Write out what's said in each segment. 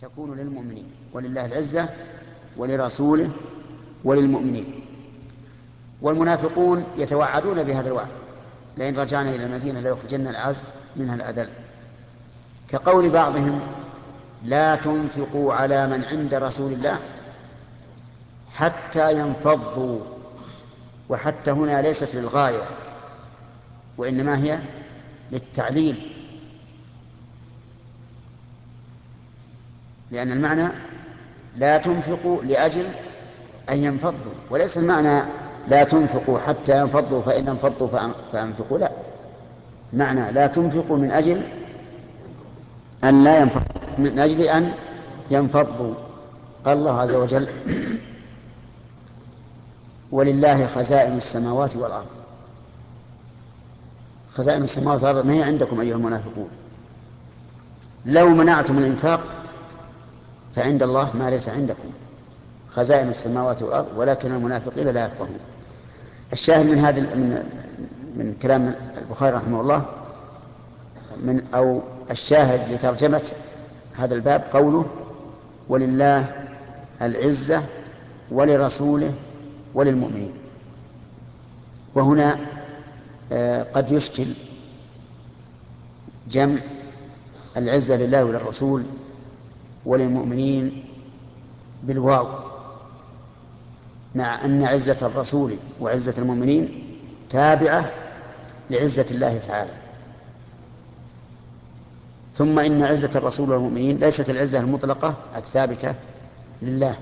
تكون للمؤمنين، ولله العزة ولرسوله وللمؤمنين. والمنافقون يتوعدون بهذا الوعد: لئن رجعنا إلى المدينة ليخرجن الأعز منها الأذل، كقول بعضهم: لا تنفقوا على من عند رسول الله حتى ينفضوا. وحتى هنا ليست للغاية، وإنما هي للتعليل، لأن المعنى لا تنفقوا لأجل أن ينفضوا، وليس المعنى لا تنفقوا حتى ينفضوا فإن انفضوا فأنفقوا، لا، معنى لا تنفقوا من أجل أن لا ينفضوا، من أجل أن ينفضوا. قال الله عز وجل: ولله خزائن السماوات والأرض. خزائن السماوات والأرض ما هي عندكم أيها المنافقون. لو منعتم الإنفاق فعند الله ما ليس عندكم، خزائن السماوات والأرض ولكن المنافقين لا يفقهون. الشاهد من هذا من كلام البخاري رحمه الله، أو الشاهد لترجمة هذا الباب قوله: ولله العزة ولرسوله وللمؤمنين. وهنا قد يشكل جمع العزة لله وللرسول وللمؤمنين بالواو، مع أن عزة الرسول وعزة المؤمنين تابعة لعزة الله تعالى. ثم إن عزة الرسول والمؤمنين ليست العزة المطلقة الثابتة لله.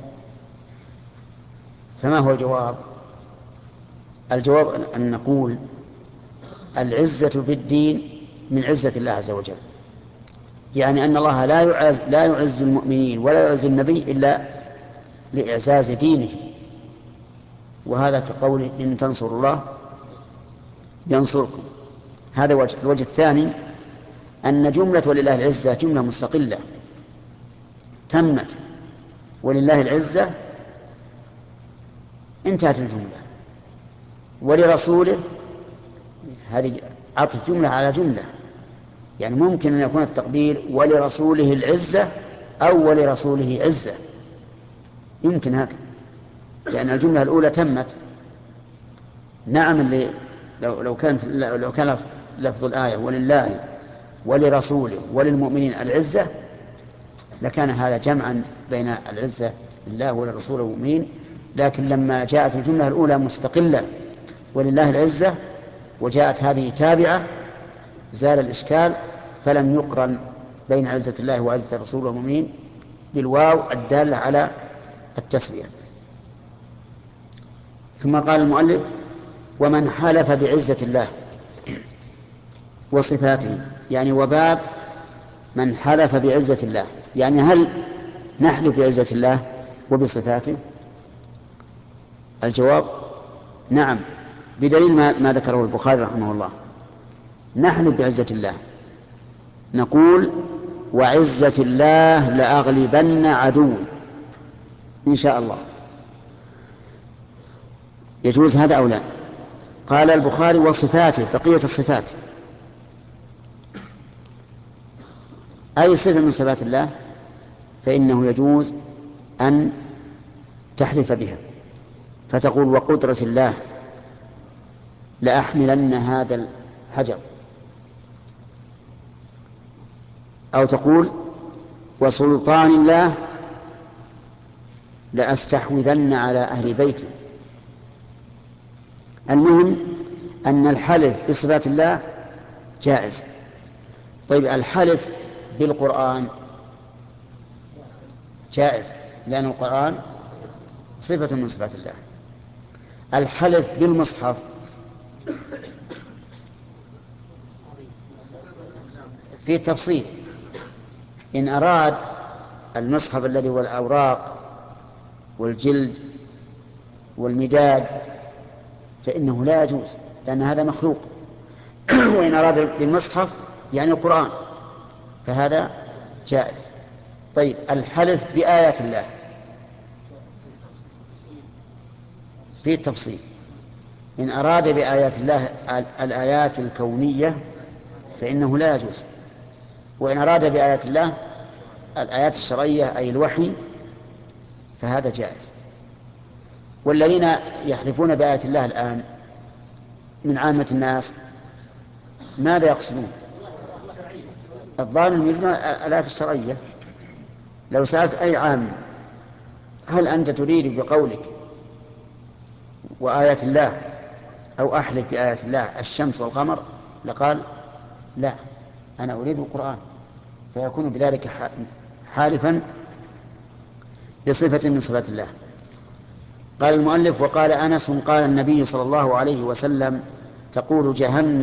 فما هو الجواب؟ الجواب أن نقول: العزة بالدين من عزة الله عز وجل، يعني أن الله لا يعز المؤمنين ولا يعز النبي إلا لإعزاز دينه. وهذا كقوله: إن تنصروا الله ينصركم. هذا وجه. الوجه الثاني أن جملة ولله العزة جملة مستقلة تمت، ولله العزة انتهت الجملة، ولرسوله هذه عطف جملة على جملة، يعني ممكن أن يكون التقدير ولرسوله العزة أو ولرسوله عزة، يمكن هكذا، لأن الجملة الأولى تمت. نعم، اللي لو كان لفظ الآية ولله ولرسوله وللمؤمنين العزة لكان هذا جمعا بين العزة لله وللرسول والمؤمنين، لكن لما جاءت الجملة الأولى مستقلة ولله العزة وجاءت هذه تابعة زال الإشكال، فلم يقرن بين عزة الله وعزة الرسول والمؤمنين بالواو الدالة على التسوية. ثم قال المؤلف: ومن حلف بعزة الله وصفاته، يعني وباب من حلف بعزة الله، يعني هل نحلف بعزة الله وبصفاته؟ الجواب: نعم، بدليل ما ذكره البخاري رحمه الله. نحلف بعزة الله، نقول: وعزة الله لأغلبن عدوي إن شاء الله. يجوز هذا أو لا؟ قال البخاري: وصفاته، بقية الصفات، أي صفة من صفات الله فإنه يجوز أن تحلف بها، فتقول: وقدرة الله لأحملن هذا الحجر، أو تقول: وسلطان الله لأستحوذن على أهل بيتي. المهم أن الحلف بصفات الله جائز. طيب، الحلف بالقرآن جائز، لأن القرآن صفة من صفات الله. الحلف بالمصحف في تفصيل، إن أراد المصحف الذي هو الأوراق والجلد والمداد فإنه لا يجوز، لأن هذا مخلوق. وإن أراد بالمصحف يعني القرآن فهذا جائز. طيب، الحلف بآيات الله في التفصيل، إن أراد بآيات الله الآيات الكونية فإنه لا يجوز، وإن أراد بآيات الله الآيات الشرعية أي الوحي فهذا جائز. والذين يحلفون بآيات الله الآن من عامة الناس ماذا يقصدون؟ الظالم يريدون الآيات الشرعية. لو سألت أي عام هل أنت تريد بقولك وآيات الله أو أحلف بآيات الله الشمس والقمر لقال لا، أنا أريد القرآن، فيكون بذلك حالفا بصفة من صفات الله. قال المؤلف: وقال أنس قال النبي صلى الله عليه وسلم: تقول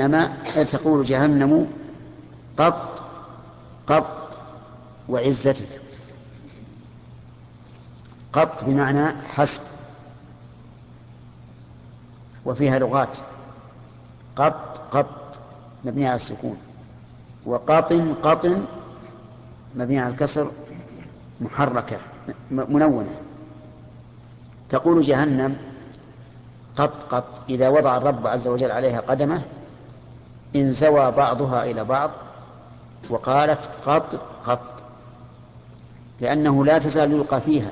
جهنم قط قط وعزتك. قط بمعنى حسب، وفيها لغات: قط قط مبني على السكون، وقاطن قطن مبني على الكسر محركة منونة. تقول جهنم قط قط إذا وضع الرب عز وجل عليها قدمه انزوى بعضها إلى بعض وقالت قط قط، لأنه لا تزال يلقى فيها،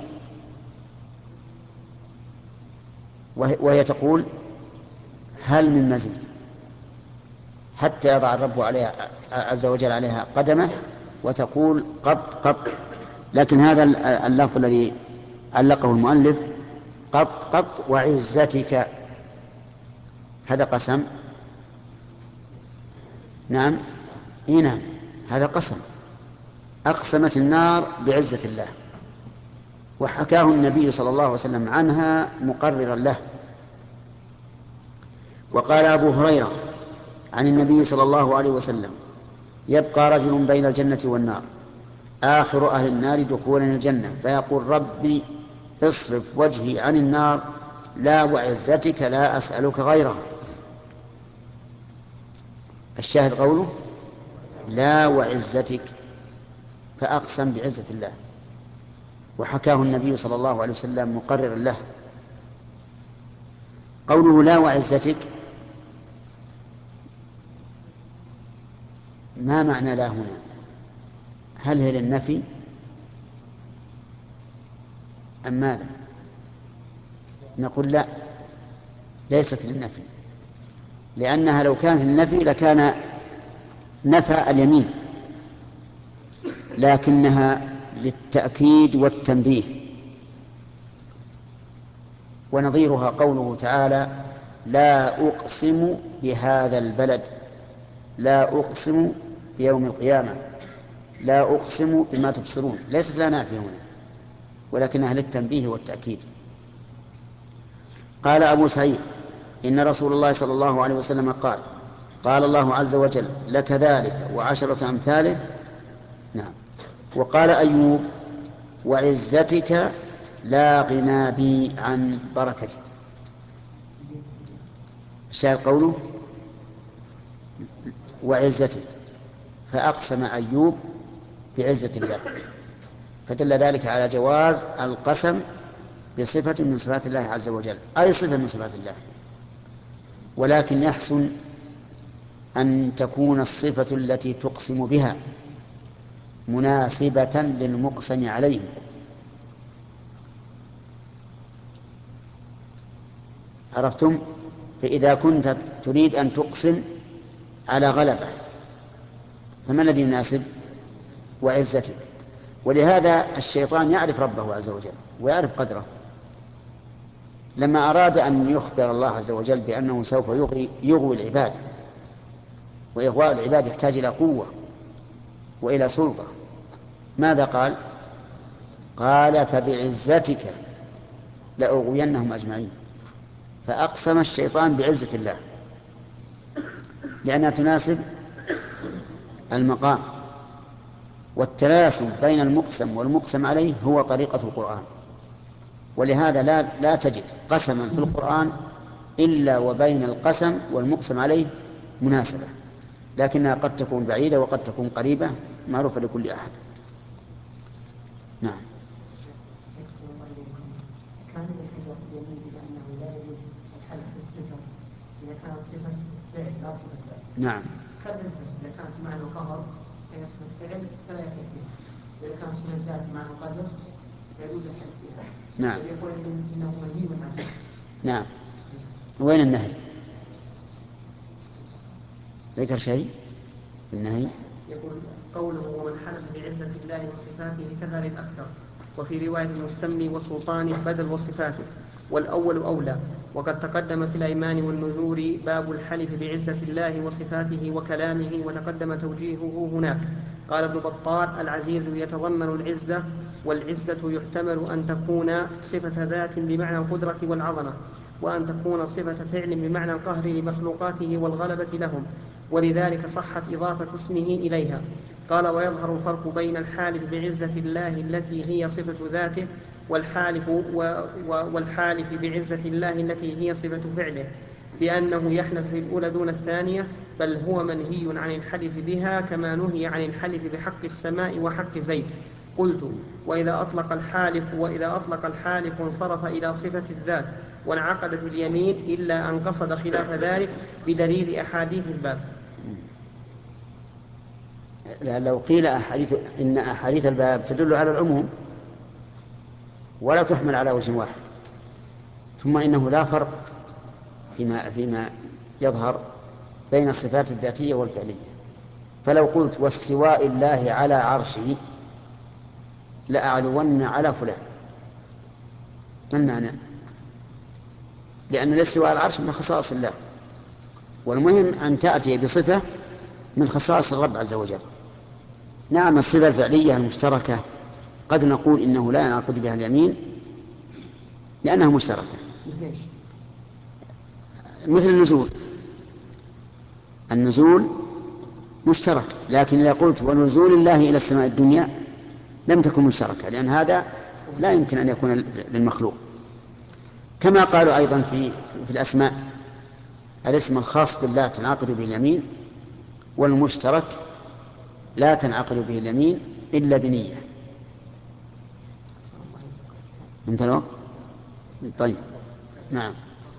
وهي تقول هل من مزيد، حتى يضع الرب عليها عز وجل عليها قدمه وتقول قط قط. لكن هذا اللفظ الذي علقه المؤلف قط قط وعزتك هذا قسم. نعم نعم، هذا قسم. أقسمت النار بعزة الله، وحكاه النبي صلى الله عليه وسلم عنها مقررا له. وقال أبو هريرة عن النبي صلى الله عليه وسلم: يبقى رجل بين الجنة والنار آخر أهل النار دخولا الجنة فيقول: ربي اصرف وجهي عن النار، لا وعزتك لا أسألك غيرها. الشاهد قوله لا وعزتك، فأقسم بعزة الله، وحكاه النبي صلى الله عليه وسلم مقررا له. قوله لا وعزتك ما معنى لا هنا؟ هل هي للنفي أم ماذا؟ نقول لا، ليست للنفي، لأنها لو كانت للنفي لكان نفى اليمين، لكنها للتأكيد والتنبيه. ونظيرها قوله تعالى: لا أقسم بهذا البلد، لا أقسم بيوم القيامة، لا أقسم بما تبصرون. ليست لا نافية هنا، ولكنها للتنبيه والتأكيد. قال أبو سعيد: إن رسول الله صلى الله عليه وسلم قال: قال الله عز وجل: لك ذلك وعشرة أمثاله. نعم. وقال أيوب: وعزتك لا غنى بي عن بركتك. الشاهد قوله وعزتك، فأقسم أيوب بعزة الله، فدل ذلك على جواز القسم بصفة من صفات الله عز وجل، أي صفة من صفات الله. ولكن يحسن أن تكون الصفة التي تقسم بها مناسبة للمقسم عليه. عرفتم؟ فإذا كنت تريد أن تقسم على غلبة فما الذي يناسب؟ وعزتك. ولهذا الشيطان يعرف ربه عز وجل ويعرف قدره، لما أراد أن يخبر الله عز وجل بأنه سوف يغوي العباد، وإغواء العباد يحتاج إلى قوة وإلى سلطة، ماذا قال؟ قال: فبعزتك لأغوينهم أجمعين. فأقسم الشيطان بعزة الله لأنها تناسب المقام. والتناسب بين المقسم والمقسم عليه هو طريقة القرآن، ولهذا لا تجد قسما في القرآن إلا وبين القسم والمقسم عليه مناسبة، لكنها قد تكون بعيدة وقد تكون قريبة معروفة لكل أحد. نعم. كان الحجر يميل إلى أنه لا يجوز الحلف بالصفة إذا كانت صفة فعل لا صفة ذات. نعم. كالرزق إذا كانت معنى قهر فيصفة فعل فلا يحلف به. إذا كان صفة الذات مع القدر يجوز الحلف فيها. نعم. يقول إنه منهي عنه. نعم. وين النهي؟ ذكر شيء النهي؟ يقول قوله ومن حلف بعزة الله وصفاته كذا للأكثر، وفي رواية المستملي وسلطانه بدل وصفاته، والأول أولى. وقد تقدم في الأيمان والنذور باب الحلف بعزة الله وصفاته وكلامه، وتقدم توجيهه هناك. قال ابن بطال العزيز يتضمن العزة، والعزة يحتمل أن تكون صفة ذات بمعنى القدرة والعظمة، وأن تكون صفة فعل بمعنى القهر لمخلوقاته والغلبة لهم، ولذلك صحت إضافة اسمه إليها. قال ويظهر الفرق بين الحالف بعزة الله التي هي صفة ذاته والحالف بعزة الله التي هي صفة فعله، بأنه يحلف في الأولى دون الثانية، بل هو منهي عن الحلف بها كما نهي عن الحلف بحق السماء وحق زيد. قلت وإذا أطلق الحالف انصرف إلى صفة الذات وانعقدت اليمين، إلا أن قصد خلاف ذلك بدليل أحاديث الباب. لو قيل إن أحاديث الباب تدل على العموم ولا تحمل على وجه واحد، ثم إنه لا فرق فيما يظهر بين الصفات الذاتية والفعلية. فلو قلت واستواء الله على عرشه لأعلون على فلان، ما المعنى؟ لأن الاستواء على العرش من خصائص الله، والمهم أن تأتي بصفة من خصائص الرب عز وجل. نعم الصفة الفعلية المشتركة قد نقول إنه لا ينعقد بها اليمين لأنها مشتركة، مثل النزول مشترك، لكن إذا قلت ونزول الله إلى السماء الدنيا لم تكن مشتركة، لأن هذا لا يمكن أن يكون للمخلوق. كما قالوا أيضا في الأسماء الاسم الخاص بالله تنعقد به اليمين، والمشترك لا تنعقد به اليمين إلا بنية. انت الوقت؟ طيب نعم.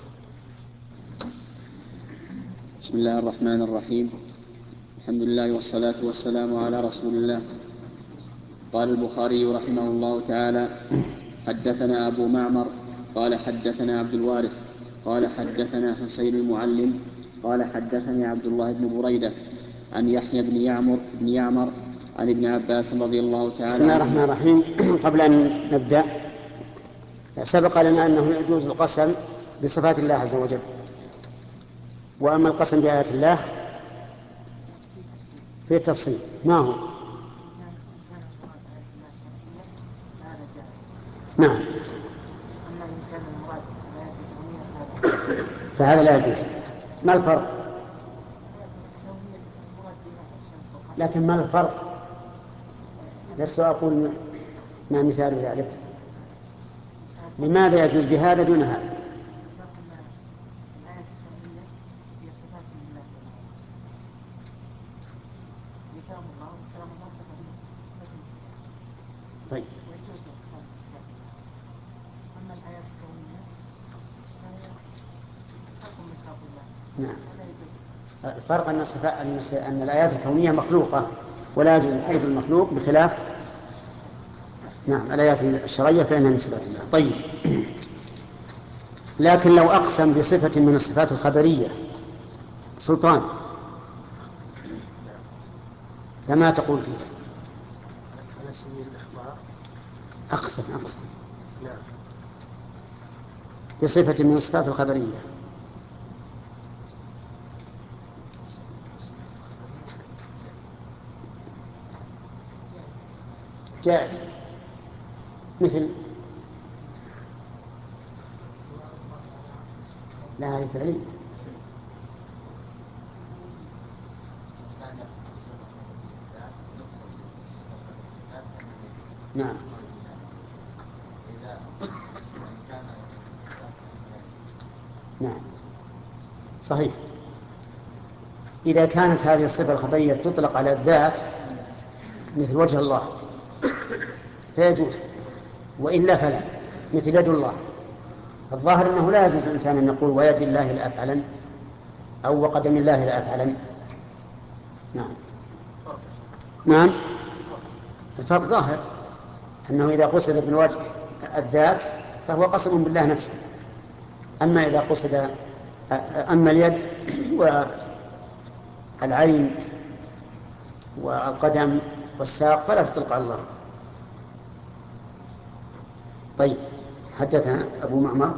بسم الله الرحمن الرحيم. الحمد لله والصلاة والسلام على رسول الله. قال البخاري رحمه الله تعالى حدثنا أبو معمر قال حدثنا عبد الوارث قال حدثنا حسين المعلم قال حدثني عبد الله بن بريدة عن يحيى بن يعمر عن ابن عباس رضي الله تعالى. بسم الله الرحمن الرحيم. قبل أن نبدأ سبق لنا أنه يجوز القسم بصفات الله عز وجل، وأما القسم بآيات الله في التفصيل ما هو؟ نعم، فهذا لا يجوز. ما الفرق؟ لكن ما الفرق؟ لست أقول ما مثال ذلك. لماذا يجوز بهذا دون هذا؟ طيب. نعم. الفرق أن الآيات الكونية مخلوقة ولا يجوز الحلف بالمخلوق، بخلاف نعم الآيات الشرعية فإنها من صفات الله. طيب. لكن لو أقسم بصفة من الصفات الخبرية سلطان فما تقول فيه؟ على سبيل الإخبار أقسم لا بصفة من الصفات الخبرية جائز، مثل لا هذه فعلية. نعم. نعم صحيح. إذا كانت هذه الصفة الخبرية تطلق على الذات مثل وجه الله فيجوز، وإلا فلا، مثل يد الله. الظاهر أنه لا يجوز الإنسان أن يقول ويد الله لأفعلن أو وقدم الله لأفعلن. نعم. نعم الفرق ظاهر أنه إذا قصد بالوجه الذات فهو قسم بالله نفسه، أما إذا قصد أما اليد والعين والقدم والساق فلا تطلق على الله. طيب حدثنا أبو معمر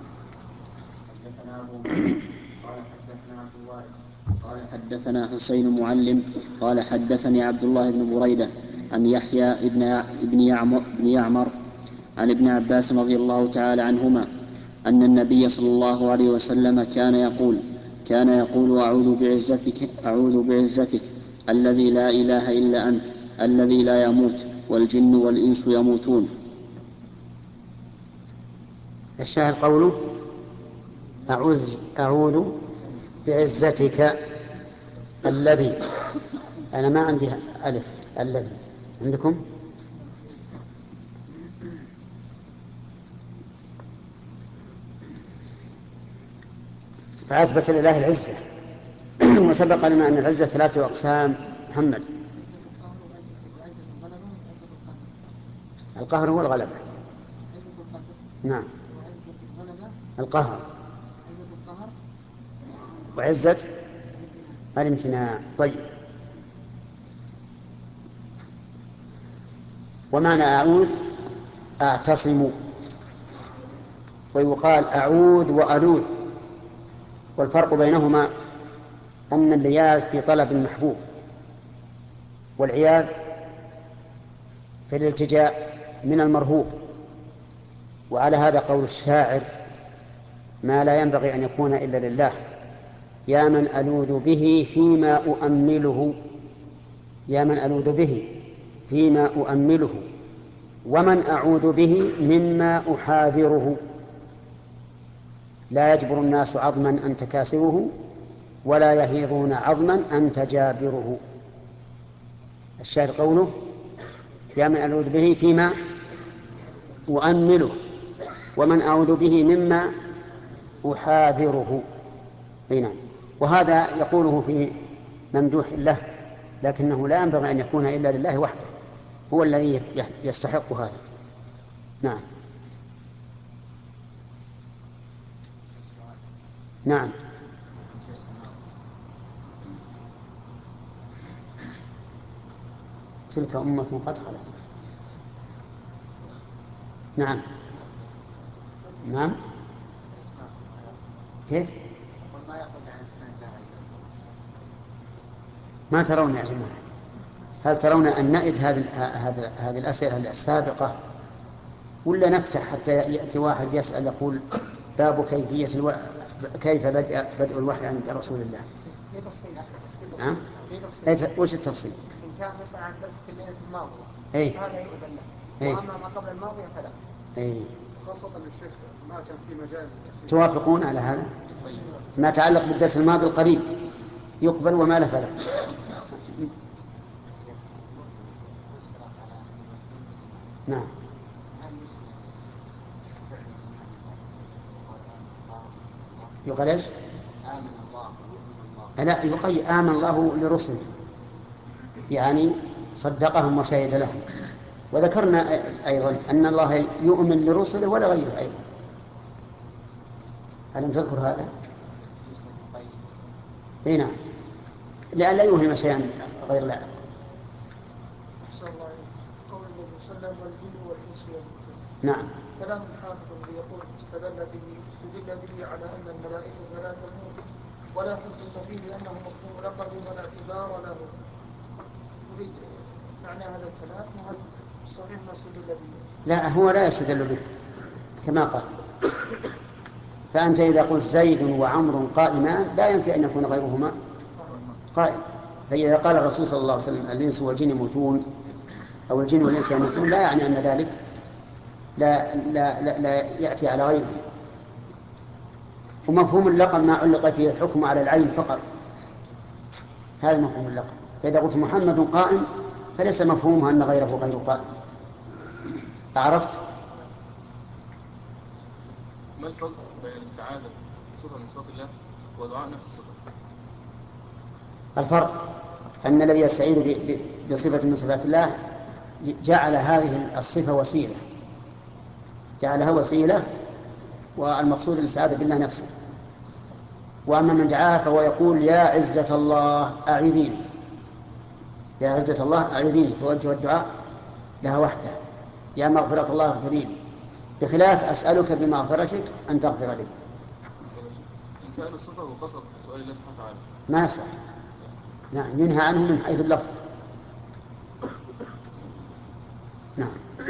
قال حدثنا حسين معلم قال حدثني عبد الله بن بريدة عن يحيى بن يعمر عن ابن عباس رضي الله تعالى عنهما أن النبي صلى الله عليه وسلم كان يقول أعوذ بعزتك الذي لا إله إلا أنت الذي لا يموت والجن والإنس يموتون. الشاهد قوله أعوذ بعزتك الذي، أنا ما عندي ألف، الذي عندكم؟ فأثبت لله العزة وسبق لنا أن العزة 3 أقسام. محمد. القهر هو الغلبة. نعم. القهر وعزة الامتناع. طيب ومعنى أعوذ أعتصم، ويقال أعوذ وألوذ، والفرق بينهما أن اللياذ في طلب المحبوب، والعياذ في الالتجاء من المرهوب. وعلى هذا قول الشاعر: ما لا ينبغي أن يكون إلا لله، يا من ألوذ به فيما أؤمله، يا من ألوذ به فيما أؤمله، ومن أعوذ به مما أحاذره، لا يجبر الناس عظما أنت كاسره، ولا يهيضون عظما أنت جابره. الشاهد قوله: يا من ألوذ به فيما أؤمله، ومن أعوذ به مما أحاذره. نعم. وهذا يقوله في ممدوح له، لكنه لا ينبغي أن يكون إلا لله وحده، هو الذي يستحق هذا. نعم. نعم. تلك أمة قد خلت. نعم. نعم. كيف؟ ما ترون يا جماعة؟ هل ترون أن نعد هذه الأسئلة السابقة، ولا نفتح حتى يأتي واحد يسأل يقول باب كيفية كيف بدء الوحي عند رسول الله؟ نعم. وش التفصيل؟ إن كان مثلا عن درس الليلة الماضية هذا يؤذن له، وأما ما قبل الماضية فلا. خاصة الشيخ ما كان في مجال. توافقون على هذا؟ ما تعلق بالدرس الماضي القريب يقبل وما لا فلا. نعم. يقال ايش؟ لا، يقال آمن الله لرسله، يعني صدقهم وشهد لهم. وذكرنا أيضا أن الله يؤمن لرسله ولا غيره أيضا. ألم تذكر هذا؟ اي نعم، لأن لا يوهم شيئا غير الله. نعم. كلام الحافظ يقول استدل به على أن الملائكة لا تموت ولا حجة فيه لأنه مفهوم لقب ولا اعتبار له. أريد معنى هذا الكلام، وهل صحيح ما استدل به؟ لا، هو لا يستدل به كما قال. فأنت إذا قلت زيد وعمر قائمان لا ينفي أن يكون غيرهما قائم. فإذا قال الرسول صلى الله عليه وسلم الإنس والجن يموتون أو الجن والإنس يموتون، لا يعني أن ذلك لا يأتي على غيره. ومفهوم اللقب ما علق فيه الحكم على العين فقط، هذا مفهوم اللقب. فإذا قلت محمد قائم فليس مفهومها أن غيره غير قائم. عرفت؟ ما الفرق بين الاستعاذة بصفة من صفات الله ودعاء نفس الصفة؟ الفرق أن الذي يستعيذ بصفة من صفات الله جعل هذه الصفة وسيلة، جعلها وسيلة، والمقصود الاستعاذة بالله نفسه. وأما من دعاه فهو يقول يا عزة الله أعيذيني، يا عزة الله أعيذيني، فوجه الدعاء لها وحده، يا مغفرة الله اغفري لي، بخلاف أسألك بمغفرتك أن تغفر لي. إن سأل الصفة وقصد سؤال الله سبحانه وتعالى ما يصح، نعم، ينهى عنه من حيث اللفظ. نعم.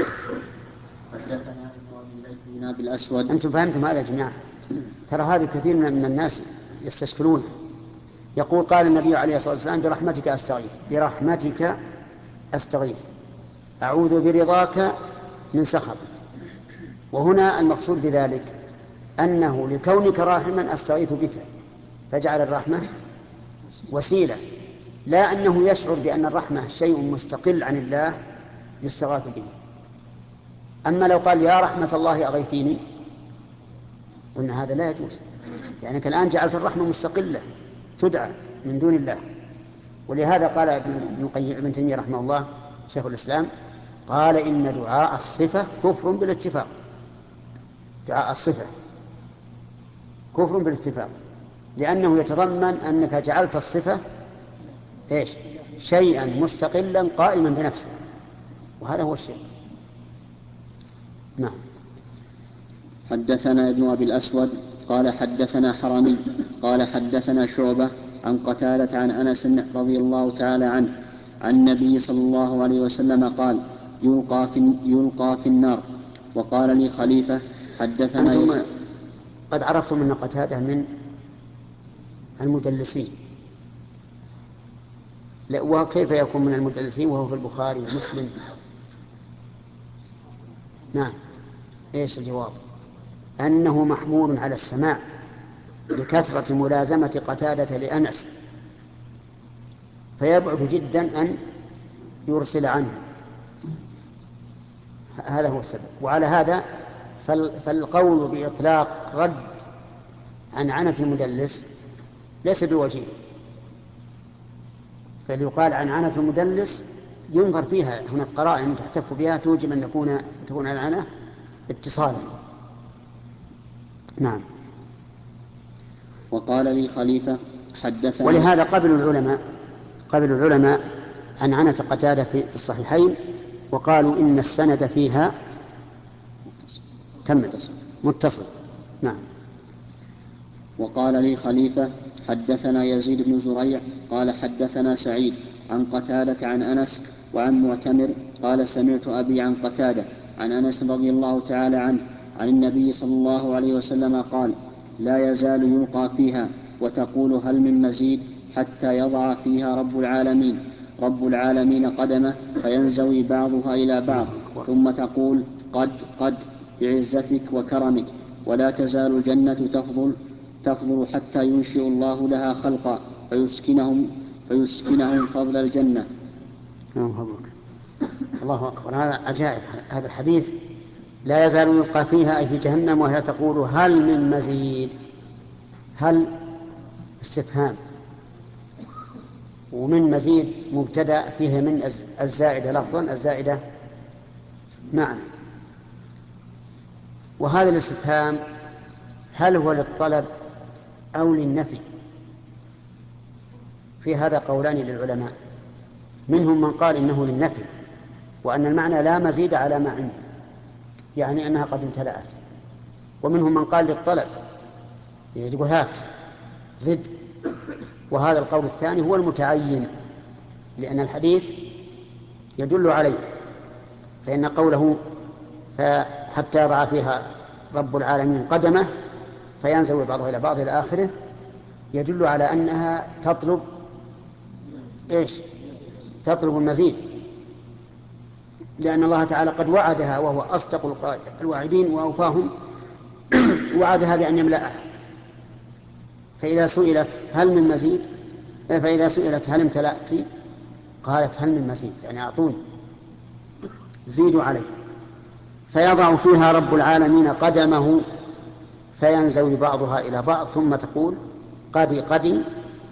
حدثنا ابن أبي الأسود. أنتم فهمتم هذا يا جماعة؟ ترى هذه كثير من الناس يستشكلونه. يقول قال النبي عليه الصلاة والسلام برحمتك أستغيث، برحمتك أستغيث، أعوذ برضاك من سخطك. وهنا المقصود بذلك أنه لكونك راحما أستغيث بك، فجعل الرحمة وسيلة، لا أنه يشعر بأن الرحمة شيء مستقل عن الله يستغاث به. أما لو قال يا رحمة الله أغيثيني قلنا هذا لا يجوز، يعني الآن جعلت الرحمة مستقلة تدعى من دون الله. ولهذا قال ابن تيمية رحمه الله شيخ الإسلام قال إن دعاء الصفة كفر بالاتفاق، دعاء الصفة كفر بالاتفاق، لأنه يتضمن أنك جعلت الصفة إيش؟ شيئا مستقلا قائما بنفسه، وهذا هو الشرك. نعم. حدثنا ابن أبي الأسود قال حدثنا حرمي قال حدثنا شعبة عن قتادة عن أنس رضي الله تعالى عنه عن النبي صلى الله عليه وسلم قال يلقى في النار. وقال لي خليفة حدثنا أنتم قد عرفتم من قتادة من المدلسين، وكيف يكون من المدلسين وهو في البخاري ومسلم؟ نعم. إيش الجواب؟ أنه محمول على السماع لكثرة ملازمة قتادة لأنس، فيبعد جدا أن يرسل عنه، هذا هو السبب. وعلى هذا فالقول بإطلاق رد عن عنة المدلس ليس بوجيه، فليقال عن عنة المدلس ينظر فيها هناك قرائن تحتف بها توجب أن تكون العنة اتصالا. نعم. وقال لي خليفة حدثنا. ولهذا قبل العلماء عن عنة قتادة في الصحيحين، وقالوا إن السند فيها متصل. نعم. وقال لي خليفة حدثنا يزيد بن زريع قال حدثنا سعيد عن قتادة عن أنس وعن معتمر قال سمعت أبي عن قتادة عن أنس رضي الله تعالى عنه عن النبي صلى الله عليه وسلم قال لا يزال يلقى فيها وتقول هل من مزيد حتى يضع فيها رب العالمين قدمه فينزوي بعضها إلى بعض ثم تقول قد بعزتك وكرمك، ولا تزال الجنة تفضل حتى ينشئ الله لها خلقا فيسكنهم فضل الجنة. الله أكبر، هذا عجائب هذا الحديث. لا يزال يلقى فيها أي في جهنم وهي تقول هل من مزيد، هل استفهام، ومن مزيد مبتدأ فيه من الزائدة لفظا الزائدة معنى. وهذا الاستفهام هل هو للطلب أو للنفي؟ في هذا قولان للعلماء، منهم من قال إنه للنفي، وأن المعنى لا مزيد على ما عنده، يعني أنها قد امتلأت. ومنهم من قال للطلب، يقول هات زد. وهذا القول الثاني هو المتعين، لأن الحديث يدل عليه، فإن قوله حتى يضع فيها رب العالمين قدمه فينزوي بعضها إلى بعض إلى آخره يدل على أنها تطلب المزيد، لأن الله تعالى قد وعدها وهو أصدق الواعدين وأوفاهم وعدها بأن يملأها. فإذا سئلت هل من مزيد، فإذا سئلت هل امتلأت قالت هل من مزيد، يعني أعطوني زيدوا علي. فيضع فيها رب العالمين قدمه فينزوي بعضها إلى بعض ثم تقول قدي،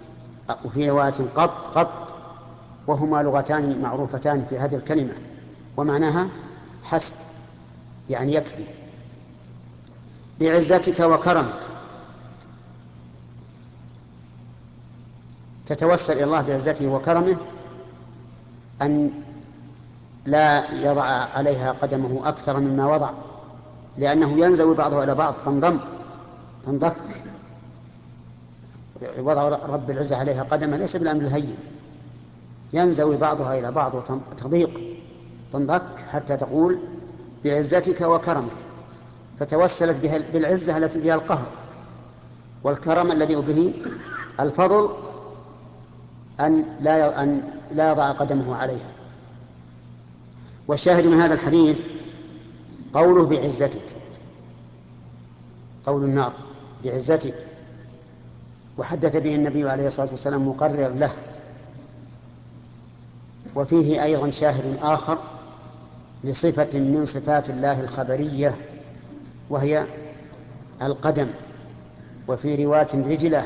وفي رواية قط، وهما لغتان معروفتان في هذه الكلمة، ومعناها حسب، يعني يكفي. بعزتك وكرمك، تتوسل إلى الله بعزته وكرمه أن لا يضع عليها قدمه أكثر مما وضع، لأنه ينزوي بعضه إلى بعض، تنضك. وضع رب العزة عليها قدمه ليس بالأمر الهين، ينزوي بعضها إلى بعض وتضيق، تنضك حتى تقول بعزتك وكرمك. فتوسلت بالعزة التي بها القهر، والكرم الذي به الفضل أن لا يضع قدمه عليها. والشاهد من هذا الحديث قوله بعزتك، قول النار بعزتك، وحدث به النبي عليه الصلاة والسلام مقرر له. وفيه أيضا شاهد آخر لصفة من صفات الله الخبرية، وهي القدم، وفي رواية رجله.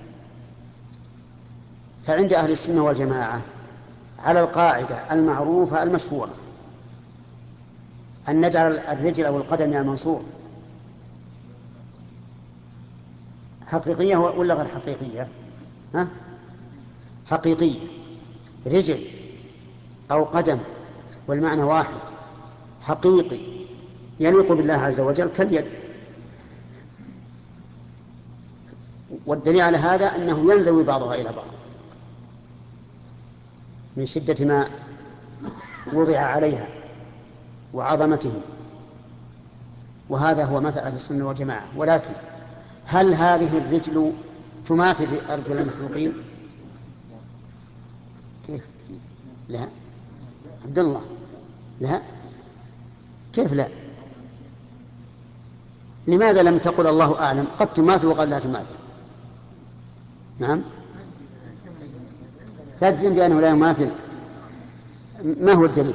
فعند أهل السنة والجماعة على القاعدة المعروفة المشهورة أن نجعل الرجل أو القدم يا منصور حقيقية ولا غير حقيقية؟ حقيقية، رجل أو قدم والمعنى واحد، حقيقي يليق بالله عز وجل كاليد. والدليل على هذا أنه ينزوي بعضها إلى بعض من شدة ما وضع عليها وعظمته، وهذا هو مثل أهل السنة والجماعة. ولكن هل هذه الرجل تماثل أرجل المخلوقين؟ كيف؟ لا. عبد الله، لا. كيف لا؟ لماذا لم تقل الله أعلم؟ قد تماثل وقد لا تماثل. نعم، تجزم بأنه لا يماثل. ما هو الدليل؟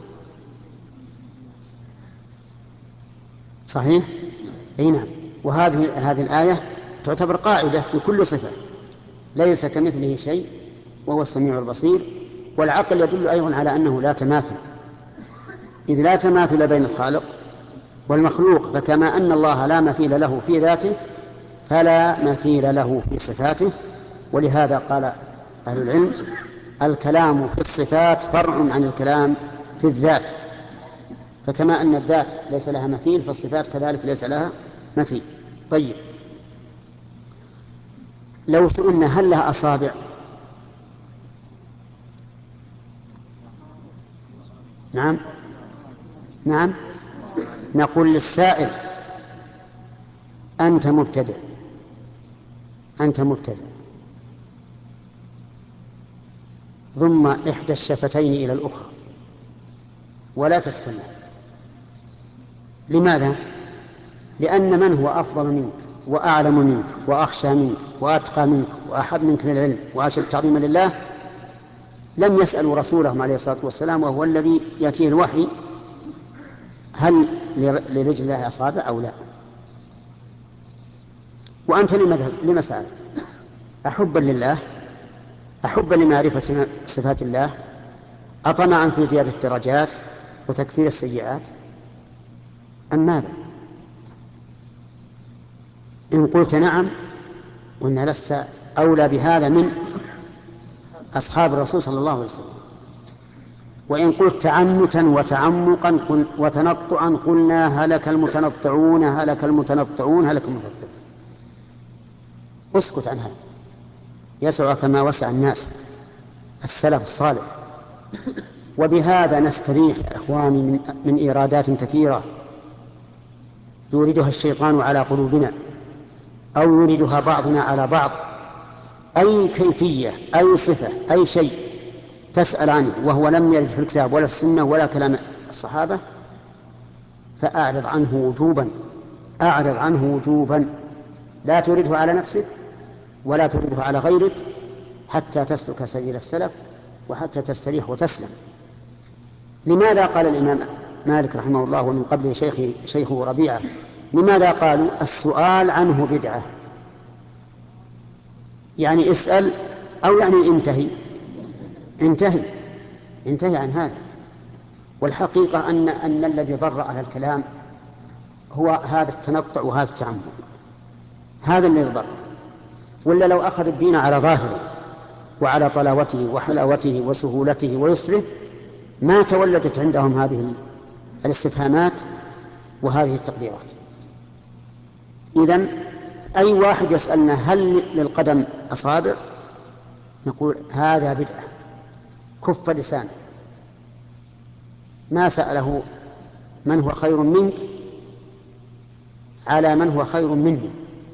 صحيح؟ أي نعم. وهذه الآية تعتبر قاعدة في كل صفة، ليس كمثله شيء وهو السميع البصير. والعقل يدل أيضا على أنه لا تماثل، إذ لا تماثل بين الخالق والمخلوق، فكما أن الله لا مثيل له في ذاته فلا مثيل له في صفاته. ولهذا قال أهل العلم الكلام في الصفات فرع عن الكلام في الذات، فكما أن الذات ليس لها مثيل فالصفات كذلك ليس لها مثيل. طيب، لو سئلنا هل لها أصابع؟ نعم، نقول للسائل أنت مبتدئ، ضم إحدى الشفتين إلى الأخرى ولا تسكنها. لماذا؟ لأن من هو أفضل منك وأعلم منك وأخشى منك وأتقى منك وأحب منك للعلم وأشد تعظيما لله لم يسألوا رسولهم عليه الصلاة والسلام وهو الذي يأتيه الوحي هل لرجل الله أصابع أو لا. وأنت لما سألت؟ أحبا لله، أحبا لمعرفة صفات الله، أطمعا في زيادة الدرجات وتكفير السيئات، أم ماذا؟ إن قلت نعم قلنا لست أولى بهذا من أصحاب الرسول صلى الله عليه وسلم. وإن قلت تعنتا وتعمقا وتنطعا قلنا هلك المتنطعون هلك المتنطعون هلك المتنطعون. اسكت عن هذا، يسع كما وسع الناس السلف الصالح. وبهذا نستريح إخواني من إيرادات كثيرة يوردها الشيطان على قلوبنا أو يوردها بعضنا على بعض. أي كيفية، أي صفة، أي شيء تسأل عنه وهو لم يرد في الكتاب ولا السنة ولا كلام الصحابة فأعرض عنه وجوبا، لا تريده على نفسك ولا تريده على غيرك حتى تسلك سبيل السلف وحتى تستريح وتسلم. لماذا قال الإمام مالك رحمه الله ومن قبله شيخه ربيعة، لماذا قالوا السؤال عنه بدعة؟ يعني اسأل أو يعني انتهي عن هذا. والحقيقة أن الذي ضر على الكلام هو هذا التنطع وهذا التعمد، هذا الذي ضر. ولا لو أخذ الدين على ظاهره وعلى طلاوته وحلاوته وسهولته ويسره ما تولدت عندهم هذه الاستفهامات وهذه التقديرات. إذن أي واحد يسألنا هل للقدم أصابع نقول هذا بدعة، كف لسانه. ما سأله من هو خير منك على من هو خير مني.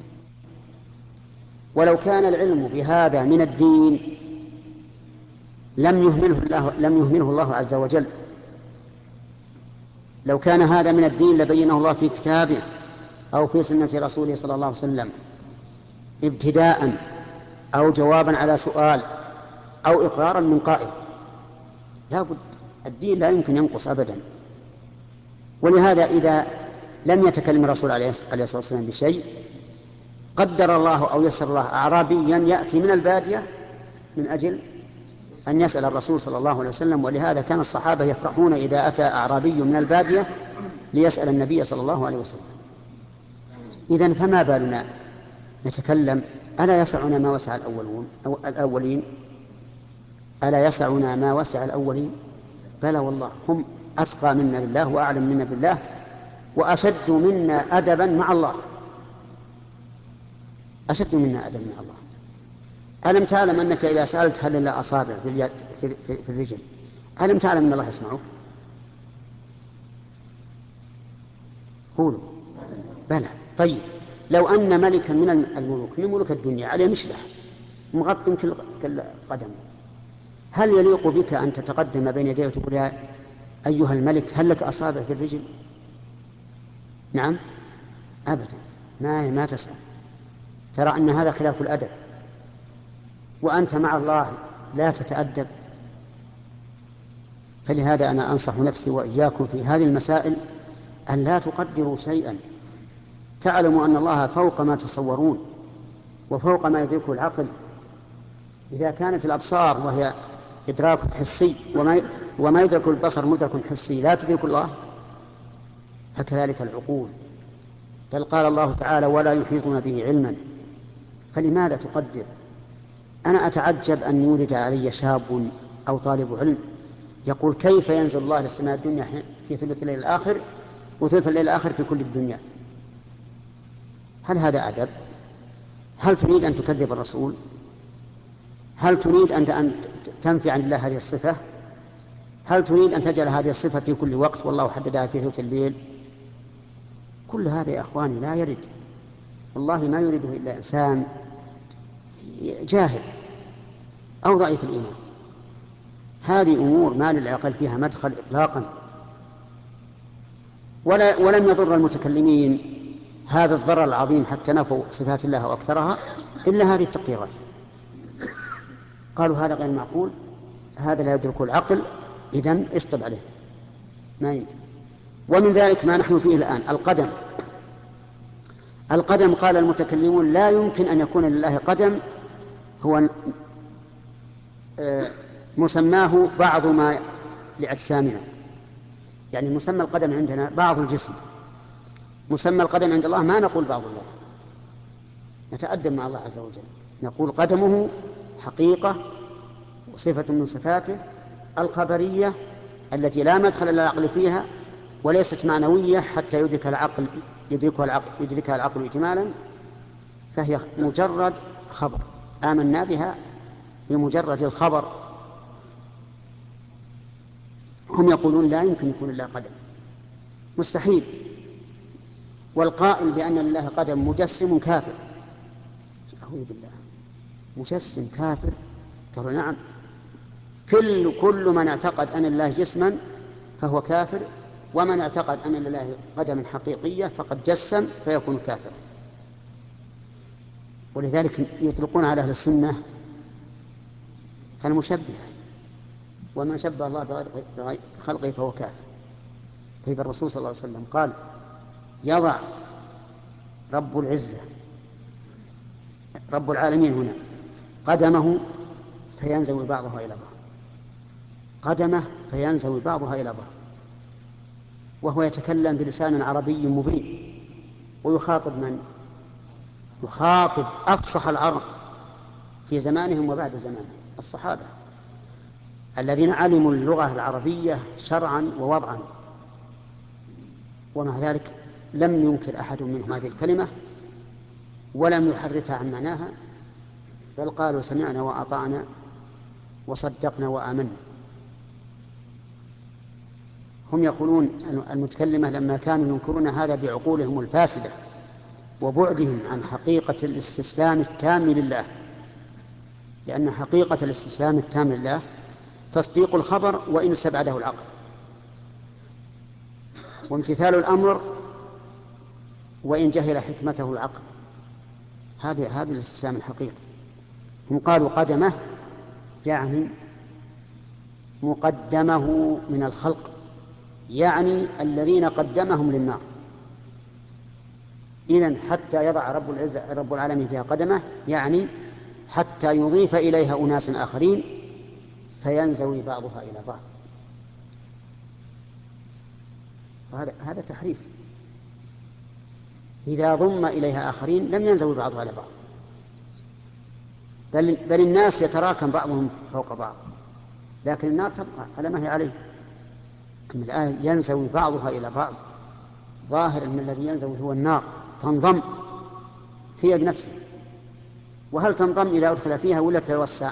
ولو كان العلم بهذا من الدين لم يهمله الله عز وجل. لو كان هذا من الدين لبينه الله في كتابه أو في سنة رسوله صلى الله عليه وسلم ابتداء أو جوابا على سؤال أو إقرارا من قائل. لا بد، الدين لا يمكن ينقص أبدا. ولهذا إذا لم يتكلم الرسول عليه الصلاة والسلام بشيء قدر الله أو يسر الله أعرابيا يأتي من البادية من أجل أن يسأل الرسول صلى الله عليه وسلم. ولهذا كان الصحابة يفرحون إذا أتى أعرابي من البادية ليسأل النبي صلى الله عليه وسلم. إذن فما بالنا نتكلم؟ ألا يسعنا ما وسع الأولين؟ ألا يسعنا ما وسع الأولين؟ بلى والله، هم أتقى منا لله وأعلم منا بالله وأشد منا أدبا مع الله، أشد منا أدبا مع الله. ألم تعلم أنك إذا سألت هل لله أصابع في اليد في الرجل ألم تعلم أن الله يسمعك؟ قولوا بلى. طيب لو أن ملكا من الملوك من ملوك الدنيا عليه مشلح مغطٍ كل قدم، هل يليق بك أن تتقدم بين يديه وتقول يا أيها الملك هل لك أصابع في الرجل؟ نعم أبدا، ما تسأل. ترى أن هذا خلاف الأدب، وأنت مع الله لا تتأدب. فلهذا أنا أنصح نفسي وإياكم في هذه المسائل أن لا تقدروا شيئا. تعلموا أن الله فوق ما تصورون وفوق ما يدركه العقل. إذا كانت الأبصار وهي إدراك حسي وما يدرك البصر مدرك حسي لا تدرك الله، فكذلك العقول. بل قال الله تعالى ولا يحيطون به علما، فلماذا تقدر؟ أنا أتعجب أن يولد علي شاب أو طالب علم يقول كيف ينزل الله للسماء الدنيا في ثلث الليل الآخر وثلث الليل الآخر في كل الدنيا؟ هل هذا أدب؟ هل تريد أن تكذب الرسول؟ هل تريد أن تنفي عن الله هذه الصفة؟ هل تريد أن تجعل هذه الصفة في كل وقت والله حددها في ثلث الليل؟ كل هذا يا أخواني لا يرد، والله ما يريده إلا إنسان جاهل أو ضعيف الإيمان. هذه أمور ما للعقل فيها مدخل إطلاقا. ولم يضر المتكلمين هذا الضرر العظيم حتى نفوا صفات الله وأكثرها إلا هذه التقديرات. قالوا هذا غير معقول، هذا لا يدرك العقل، إذن اشطب عليه ما يمكن. ومن ذلك ما نحن فيه الآن القدم قال المتكلمون لا يمكن أن يكون لله قدم، هو مسماه بعض ما لأجسامنا. يعني مسمى القدم عندنا بعض الجسم، مسمى القدم عند الله ما نقول بعض الله، نتأدب مع الله عز وجل نقول قدمه حقيقة وصفة من صفاته الخبرية التي لا مدخل للعقل فيها وليست معنوية حتى يدركها العقل إجمالا، فهي مجرد خبر آمنا بها بمجرد الخبر. هم يقولون لا يمكن يكون لله قدم، مستحيل. والقائل بأن لله قدم مجسم كافر. أعوذ بالله، مجسم كافر؟ قالوا نعم، كل من اعتقد أن لله جسما فهو كافر، ومن اعتقد أن لله قدم حقيقية فقد جسم فيكون كافر. ولذلك يطلقون على أهل السنة المشبهة، ومن شبه الله بغير خلقه فهو كافر. طيب الرسول صلى الله عليه وسلم قال يضع رب العزة رب العالمين هنا قدمه فينزوي بعضها إلى بعض، قدمه فينزوي بعضها إلى بعض. وهو يتكلم بلسان عربي مبين، ويخاطب من؟ يخاطب أفصح العرب في زمانهم وبعد زمانهم، الصحابة الذين علموا اللغة العربية شرعا ووضعا، ومع ذلك لم ينكر أحد منهم هذه الكلمة ولم يحرفها عن معناها، بل قالوا سمعنا وأطعنا وصدقنا وآمنا. هم يقولون المتكلمة لما كانوا ينكرون هذا بعقولهم الفاسدة وبعدهم عن حقيقة الاستسلام التام لله، لأن حقيقة الاستسلام التام لله تصديق الخبر وإن استبعده العقل، وامتثال الأمر وإن جهل حكمته العقل. هذا الاستسلام الحقيقي. هم قالوا قدمه يعني مقدمه من الخلق، يعني الذين قدمهم للنار. إذن حتى يضع رب العالمين فيها قدمه، يعني حتى يضيف إليها أناس آخرين فينزوي بعضها إلى بعض. هذا تحريف. إذا ضم إليها آخرين لم ينزوي بعضها إلى بعض، بل الناس يتراكم بعضهم فوق بعض، لكن النار تبقى على ما هي عليه. أما الآن ينزوي بعضها إلى بعض، ظاهر أن الذي ينزوي هو النار، تنضم هي بنفسها. وهل تنضم إذا أدخل فيها ولا تتوسع؟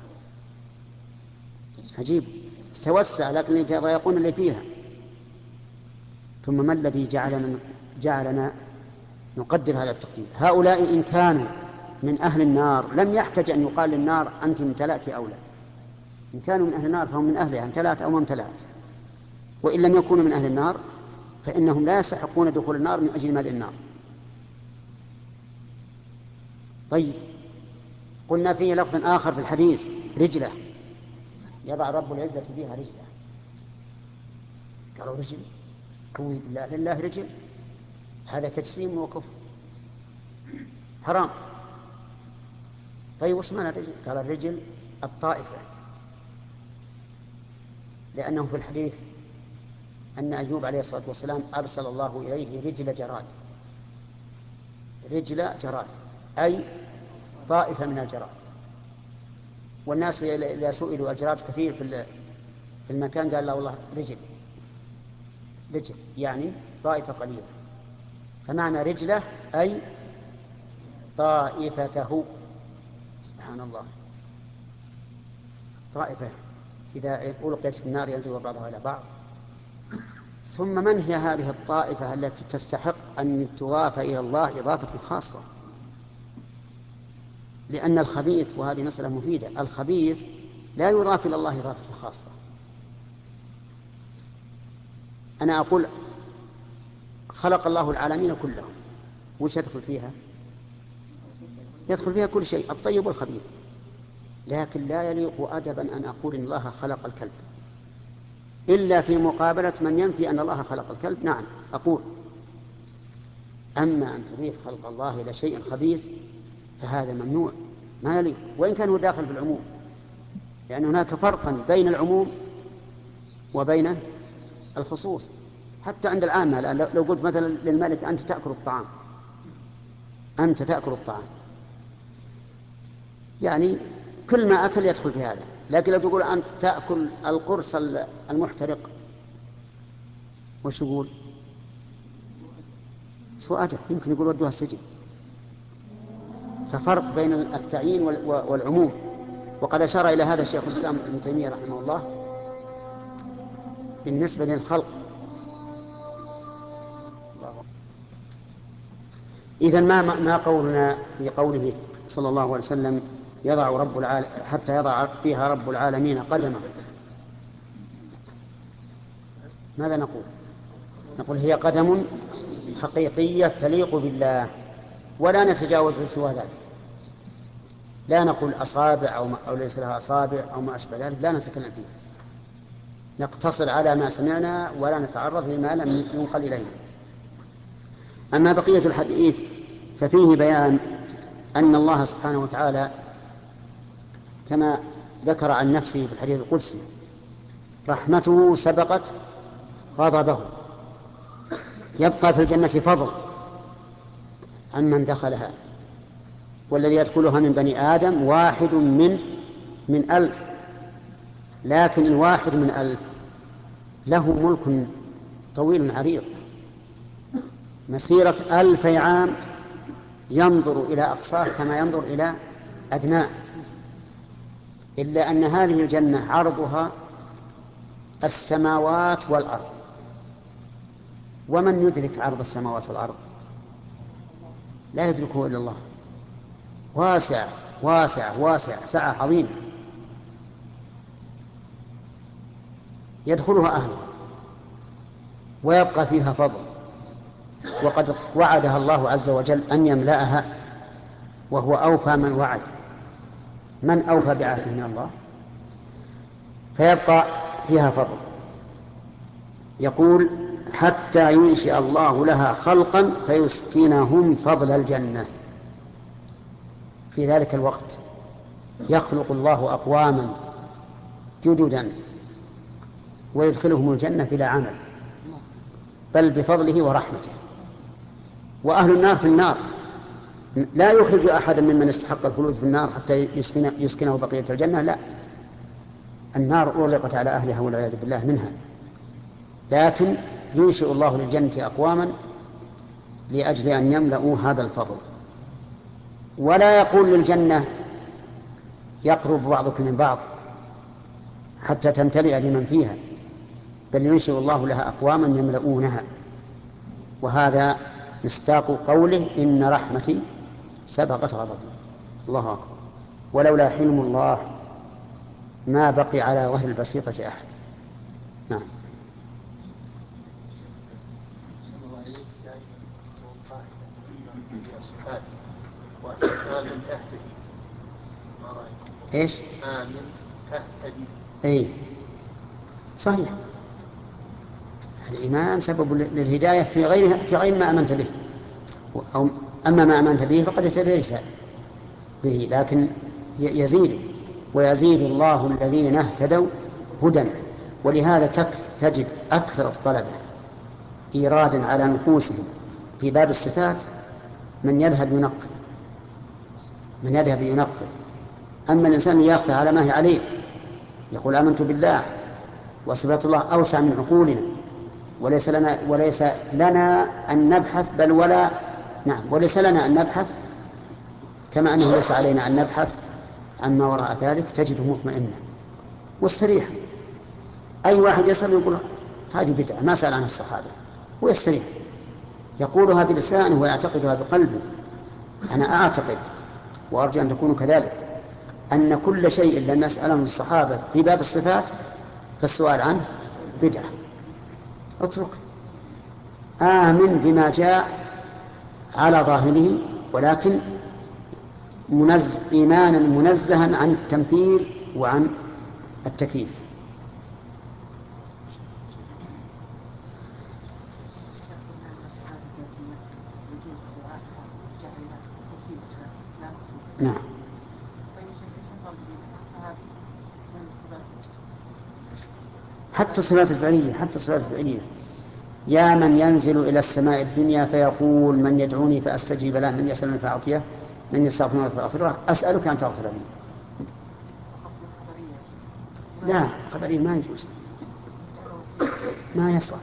عجيب، تتوسع لكن يضايقون اللي فيها. ثم ما الذي جعلنا نقدر هذا التقدير؟ هؤلاء إن كانوا من أهل النار لم يحتج أن يقال للنار أنت امتلأت أو لا. إن كانوا من أهل النار فهم من أهلها، امتلأت أو ما امتلأت. وإن لم يكونوا من أهل النار فإنهم لا يستحقون دخول النار من أجل مال النار. طيب، قلنا فيه لفظ آخر في الحديث رجلة، يضع رب العزة بها رجلة. قالوا رجل، قوي بالله لله رجل، هذا تجسيم وكفر حرام. طيب وش معنى الرجل؟ قال الرجل الطائفة، لأنه في الحديث أن أيوب عليه الصلاة والسلام أرسل الله إليه رجل جراد. رجل جراد أي طائفة من الجراد. والناس إذا سئلوا الجراد كثير في المكان قال لا والله رجل يعني طائفة قليلة. فمعنى رجله أي طائفته. سبحان الله، طائفة إذا ألقيت في النار ينزل بعضها إلى بعض. ثم من هي هذه الطائفة التي تستحق أن تضاف إلى الله إضافة خاصة؟ لأن الخبيث، وهذه مسألة مفيدة، الخبيث لا يضاف إلى الله إضافة خاصة. أنا أقول خلق الله العالمين كلهم، وش يدخل فيها؟ يدخل فيها كل شيء، الطيب والخبيث. لكن لا يليق أدبا أن أقول إن الله خلق الكلب، إلا في مقابلة من ينفي أن الله خلق الكلب. نعم أقول، أما أن تضيف خلق الله إلى شيء خبيث فهذا ممنوع، ما يليق، وإن كان هو داخل بالعموم، لأن هناك فرقا بين العموم وبين الخصوص. حتى عند العامة الآن لو قلت مثلا للملك أنت تأكل الطعام، أنت تأكل الطعام، يعني كل ما أكل يدخل في هذا. لكن لو تقول أنت تأكل القرص المحترق، وش يقول؟ سوء أدب، يمكن يقول ودوها السجن. ففرق بين التعيين والعموم. وقد أشار إلى هذا الشيخ الإسلام ابن تيمية رحمه الله بالنسبة للخلق. إذن ما قولنا في قوله صلى الله عليه وسلم يضع حتى يضع فيها رب العالمين قدمه؟ ماذا نقول؟ نقول هي قدم حقيقية تليق بالله، ولا نتجاوز سوى ذلك. لا نقول أصابع أو ليس لها أصابع أو ما أشبه ذلك، لا نتكلم فيها، نقتصر على ما سمعنا ولا نتعرض لما لم ينقل إلينا. أما بقية الحديث ففيه بيان أن الله سبحانه وتعالى كما ذكر عن نفسه في الحديث القدسي رحمته سبقت غضبه. يبقى في الجنة فضل عمن دخلها، والذي يدخلها من بني آدم واحد من 1000، لكن الواحد من 1000 له ملك طويل عريض مسيرة 1000 عام، ينظر إلى أقصاه كما ينظر إلى أدناه، إلا أن هذه الجنة عرضها السماوات والأرض، ومن يدرك عرض السماوات والأرض؟ لا يدركه إلا الله. واسع واسع واسع، سعة عظيمة يدخلها أهلها ويبقى فيها فضل، وقد وعدها الله عز وجل أن يملأها، وهو أوفى من وعد. من أوفى بعهده من الله؟ فيبقى فيها فضل. يقول حتى ينشئ الله لها خلقا فيسكنهم فضل الجنة. في ذلك الوقت يخلق الله أقواما جددا ويدخلهم الجنة بلا عمل، بل بفضله ورحمته. وأهل النار في النار لا يخرج أحدا ممن استحق الخلود في النار حتى يسكنه بقية الجنة، لا، النار أغلقت على أهلها والعياذ بالله منها، لكن ينشئ الله للجنة أقواما لأجل أن يملأوا هذا الفضل. ولا يقول للجنة يقرب بعضكم من بعض حتى تمتلئ بمن فيها، بل ينشئ الله لها أقواما يملؤونها. وهذا مصداق قوله إن رحمتي سبقت غضبي. الله أكبر. ولولا حلم الله ما بقي على وجه البسيطة أحد. نعم. ايش؟ آمن تهتدي. اي صحيح، الإيمان سبب للهداية في غير ما آمنت به، أو أما ما آمنت به فقد اهتديت به، لكن يزيد ويزيد الله الذين اهتدوا هدى. ولهذا تجد أكثر الطلبة إيرادا على نفوسهم في باب الصفات من يذهب ينقل. أما الإنسان يأخذ على ما هي عليه، يقول آمنت بالله وصفات الله أوسع من عقولنا، وليس لنا أن نبحث وليس لنا أن نبحث، كما أنه ليس علينا أن نبحث عما وراء ذلك. تجده مطمئنا واستريح. أي واحد يسأل يقول هذه بدعة ما سأل عنها الصحابة، ويستريح، يقولها بلسانه ويعتقدها بقلبه. أنا أعتقد وأرجو أن تكونوا كذلك أن كل شيء لم يسأله الصحابة في باب الصفات فالسؤال عنه بدعة. اترك، آمن بما جاء على ظاهره، ولكن إيمانا منزها عن التمثيل وعن التكييف. نعم. حتى الصفات الفعلية، يا من ينزل إلى السماء الدنيا فيقول من يدعوني فأستجيب له، من يسألني فأعطيه، من يستغفرني فأغفر له، أسألك أن تغفر لي. لا، خبرية ما يجوز، ما يصلح،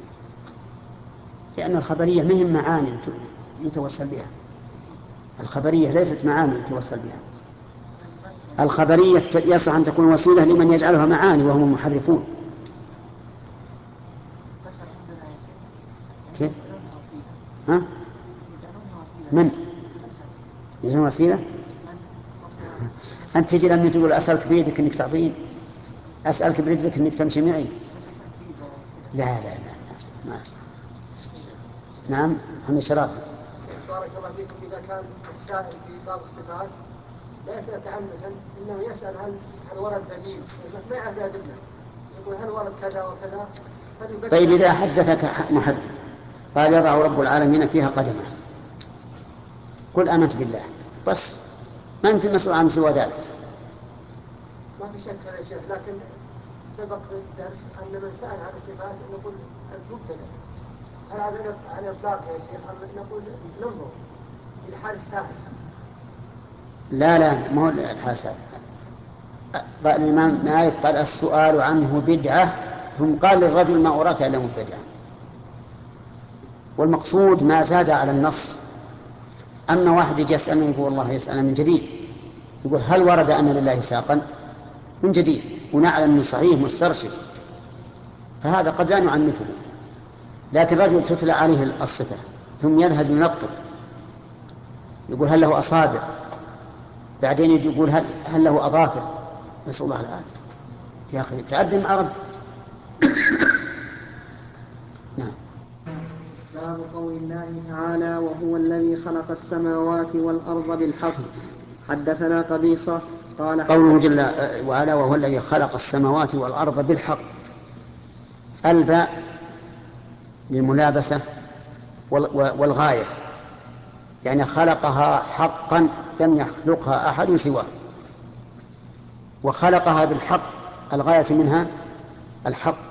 لأن الخبرية مهم معاني يتوسل بها. الخبرية ليست معاني يتوسل بها. الخبرية يصح أن تكون وسيلة لمن يجعلها معاني وهم المحرفون. كيف؟ ها؟ من يجعلون وسيلة؟ أنت تجي لما تقول أسألك بيدك أنك تعطيني، أسألك برجلك أنك تمشي معي. لا ما أصلح. نعم. محمد شرافي. بارك الله فيكم. إذا كان السائل في باب الصفات لا يسأل تعمدا، إنه يسأل هل ورد دليل، ما يعرف أدلة، يقول هل ورد كذا وكذا. طيب إذا حدثك محدث قال يضع رب العالمين فيها قدمه، قل آمنت بالله بس، ما أنت مسؤول عن سوى ذلك. ما في شك يا شيخ، لكن سبق بالدرس أن من سأل عن الصفات نقول المبتدأ هل على الإطلاق يا شيخ أم نقول ننظر إلى حال السائل؟ لا ما هو الحاسب. الإمام مالك قال السؤال عنه بدعة، ثم قال للرجل ما أراك إلا مبتدعا. والمقصود ما زاد على النص. أما واحد يجي يسألني يقول والله يسأل من جديد، يقول هل ورد أن لله ساقا من جديد ونعلم من صحيح مسترشد، فهذا قد لا نعنفه. لكن رجل تتلى عليه الصفة ثم يذهب ينقل يقول هل له أصابع، بعدين يجي يقول هل له أظافر، نسأل الله العافية. يا أخي تقدم عرب. نعم. باب قول الله تعالى وهو الذي خلق السماوات والأرض بالحق. حدثنا قبيصة قال قوله جل وعلا وهو الذي خلق السماوات والأرض بالحق، الباء للملابسة والغاية، يعني خلقها حقا لم يخلقها أحد سواه، وخلقها بالحق الغاية منها الحق.